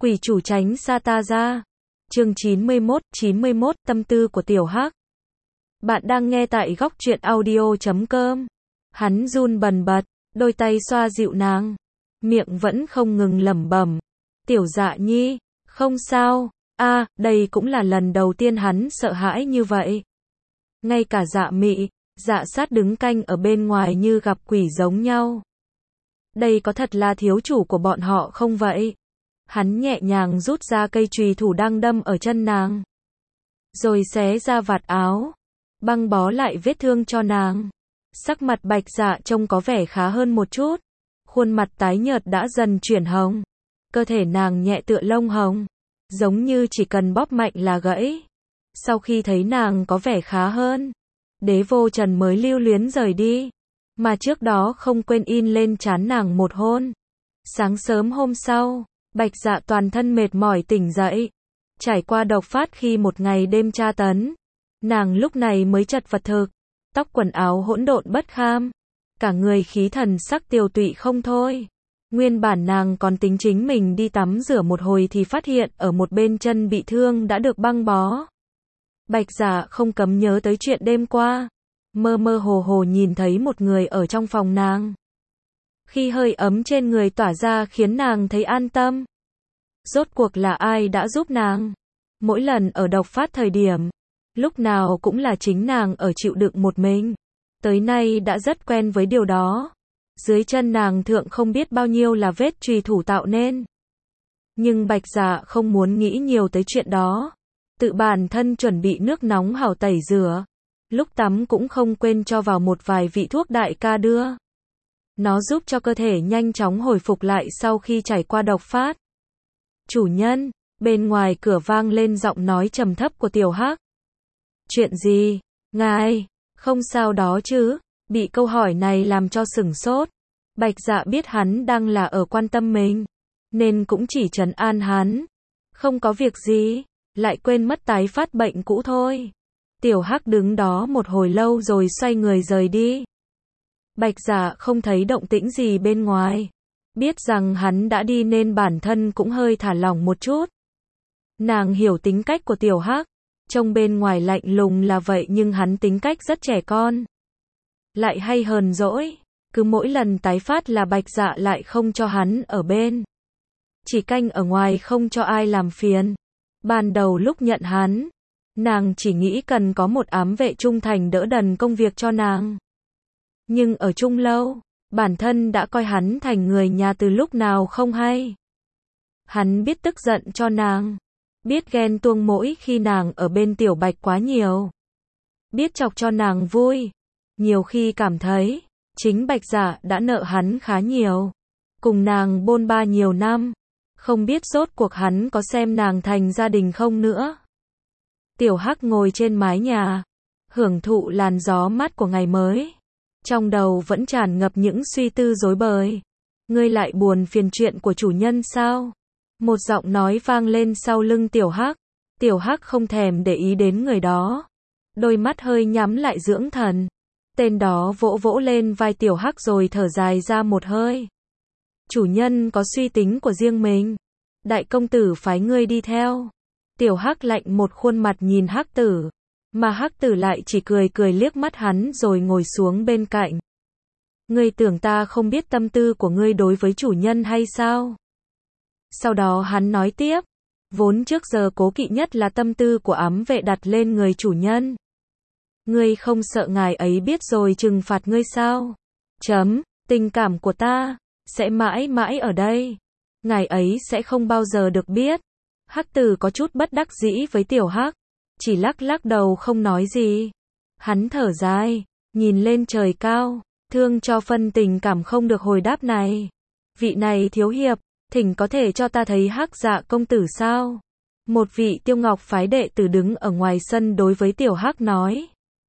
Quỷ chủ tránh xa ta ra. Chương 91, tâm tư của Tiểu Hắc. Bạn đang nghe tại góc truyện audio.com. Hắn run bần bật, đôi tay xoa dịu nàng, miệng vẫn không ngừng lẩm bẩm. Tiểu Dạ Nhi, không sao. Đây cũng là lần đầu tiên hắn sợ hãi như vậy. Ngay cả Dạ Mị, Dạ Sát đứng canh ở bên ngoài như gặp quỷ giống nhau. Đây có thật là thiếu chủ của bọn họ không vậy? Hắn nhẹ nhàng rút ra cây chùy thủ đang đâm ở chân nàng, rồi xé ra vạt áo, băng bó lại vết thương cho nàng. Sắc mặt Bạch Dạ trông có vẻ khá hơn một chút, khuôn mặt tái nhợt đã dần chuyển hồng, cơ thể nàng nhẹ tựa lông hồng, giống như chỉ cần bóp mạnh là gãy. Sau khi thấy nàng có vẻ khá hơn, Đế Vô Trần mới lưu luyến rời đi, mà trước đó không quên in lên trán nàng một hôn. Sáng sớm hôm sau, Bạch Dạ toàn thân mệt mỏi tỉnh dậy, trải qua độc phát khi một ngày đêm tra tấn, nàng lúc này mới chật vật thực, tóc quần áo hỗn độn bất kham, cả người khí thần sắc tiều tụy không thôi. Nguyên bản nàng còn tính chính mình đi tắm rửa một hồi thì phát hiện ở một bên chân bị thương đã được băng bó. Bạch Dạ không cấm nhớ tới chuyện đêm qua, mơ mơ hồ hồ nhìn thấy một người ở trong phòng nàng. Khi hơi ấm trên người tỏa ra khiến nàng thấy an tâm. Rốt cuộc là ai đã giúp nàng? Mỗi lần ở độc phát thời điểm, lúc nào cũng là chính nàng ở chịu đựng một mình. Tới nay đã rất quen với điều đó. Dưới chân nàng thượng không biết bao nhiêu là vết chùy thủ tạo nên. Nhưng Bạch Dạ không muốn nghĩ nhiều tới chuyện đó. Tự bản thân chuẩn bị nước nóng hảo tẩy rửa. Lúc tắm cũng không quên cho vào một vài vị thuốc đại ca đưa. Nó giúp cho cơ thể nhanh chóng hồi phục lại sau khi trải qua độc phát. Chủ nhân, bên ngoài cửa vang lên giọng nói trầm thấp của Tiểu Hắc. Chuyện gì? Ngài, không sao đó chứ? Bị câu hỏi này làm cho sửng sốt. Bạch Dạ biết hắn đang là ở quan tâm mình, nên cũng chỉ trấn an hắn. Không có việc gì, lại quên mất tái phát bệnh cũ thôi. Tiểu Hắc đứng đó một hồi lâu rồi xoay người rời đi. Bạch Dạ không thấy động tĩnh gì bên ngoài, biết rằng hắn đã đi nên bản thân cũng hơi thả lỏng một chút. Nàng hiểu tính cách của Tiểu Hắc, trông bên ngoài lạnh lùng là vậy nhưng hắn tính cách rất trẻ con, lại hay hờn dỗi. Cứ mỗi lần tái phát là Bạch Dạ lại không cho hắn ở bên, chỉ canh ở ngoài không cho ai làm phiền. Ban đầu lúc nhận hắn, nàng chỉ nghĩ cần có một ám vệ trung thành đỡ đần công việc cho nàng. Nhưng ở chung lâu, bản thân đã coi hắn thành người nhà từ lúc nào không hay. Hắn biết tức giận cho nàng, biết ghen tuông mỗi khi nàng ở bên Tiểu Bạch quá nhiều, biết chọc cho nàng vui. Nhiều khi cảm thấy, chính Bạch Dạ đã nợ hắn khá nhiều. Cùng nàng bôn ba nhiều năm, không biết rốt cuộc hắn có xem nàng thành gia đình không nữa. Tiểu Hắc ngồi trên mái nhà, hưởng thụ làn gió mát của ngày mới. Trong đầu vẫn tràn ngập những suy tư rối bời. Ngươi lại buồn phiền chuyện của chủ nhân sao? Một giọng nói vang lên sau lưng Tiểu Hắc. Tiểu Hắc không thèm để ý đến người đó, đôi mắt hơi nhắm lại dưỡng thần. Tên đó vỗ vỗ lên vai Tiểu Hắc rồi thở dài ra một hơi. Chủ nhân có suy tính của riêng mình. Đại công tử phái ngươi đi theo. Tiểu Hắc lạnh một khuôn mặt nhìn Hắc Tử, mà Hắc Tử lại chỉ cười cười liếc mắt hắn rồi ngồi xuống bên cạnh. Ngươi tưởng ta không biết tâm tư của ngươi đối với chủ nhân hay sao? Sau đó hắn nói tiếp, vốn trước giờ cố kỵ nhất là tâm tư của ám vệ đặt lên người chủ nhân. Ngươi không sợ ngài ấy biết rồi trừng phạt ngươi sao? Tình cảm của ta sẽ mãi mãi ở đây. Ngài ấy sẽ không bao giờ được biết. Hắc Tử có chút bất đắc dĩ với Tiểu Hắc, chỉ lắc lắc đầu không nói gì. Hắn thở dài, nhìn lên trời cao, thương cho phân tình cảm không được hồi đáp này. Vị này thiếu hiệp, thỉnh có thể cho ta thấy Hắc Dạ công tử sao? Một vị Tiêu Ngọc phái đệ tử đứng ở ngoài sân đối với Tiểu Hắc nói.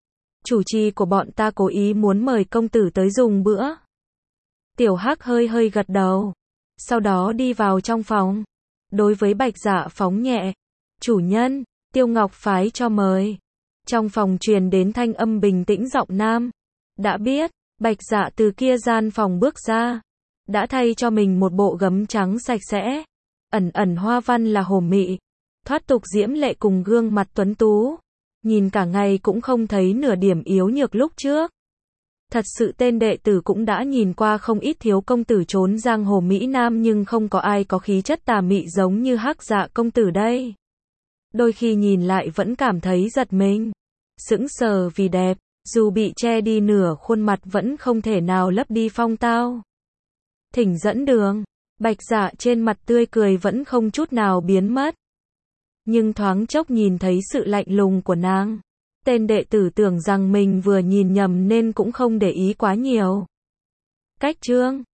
Chủ trì của bọn ta cố ý muốn mời công tử tới dùng bữa. Tiểu Hắc hơi hơi gật đầu, sau đó đi vào trong phòng. Đối với Bạch Dạ phóng nhẹ, chủ nhân, Tiêu Ngọc phái cho mời. Trong phòng truyền đến thanh âm bình tĩnh giọng nam. Đã biết. Bạch Dạ từ kia gian phòng bước ra, đã thay cho mình một bộ gấm trắng sạch sẽ, ẩn ẩn hoa văn là hồ mị, thoát tục diễm lệ cùng gương mặt tuấn tú. Nhìn cả ngày cũng không thấy nửa điểm yếu nhược lúc trước. Thật sự tên đệ tử cũng đã nhìn qua không ít thiếu công tử trốn giang hồ Mỹ Nam nhưng không có ai có khí chất tà mị giống như Hắc Dạ công tử đây. Đôi khi nhìn lại vẫn cảm thấy giật mình. Sững sờ vì đẹp, dù bị che đi nửa khuôn mặt vẫn không thể nào lấp đi phong tao. Thỉnh dẫn đường, Bạch Dạ trên mặt tươi cười vẫn không chút nào biến mất. Nhưng thoáng chốc nhìn thấy sự lạnh lùng của nàng. Tên đệ tử tưởng rằng mình vừa nhìn nhầm nên cũng không để ý quá nhiều. Cách chương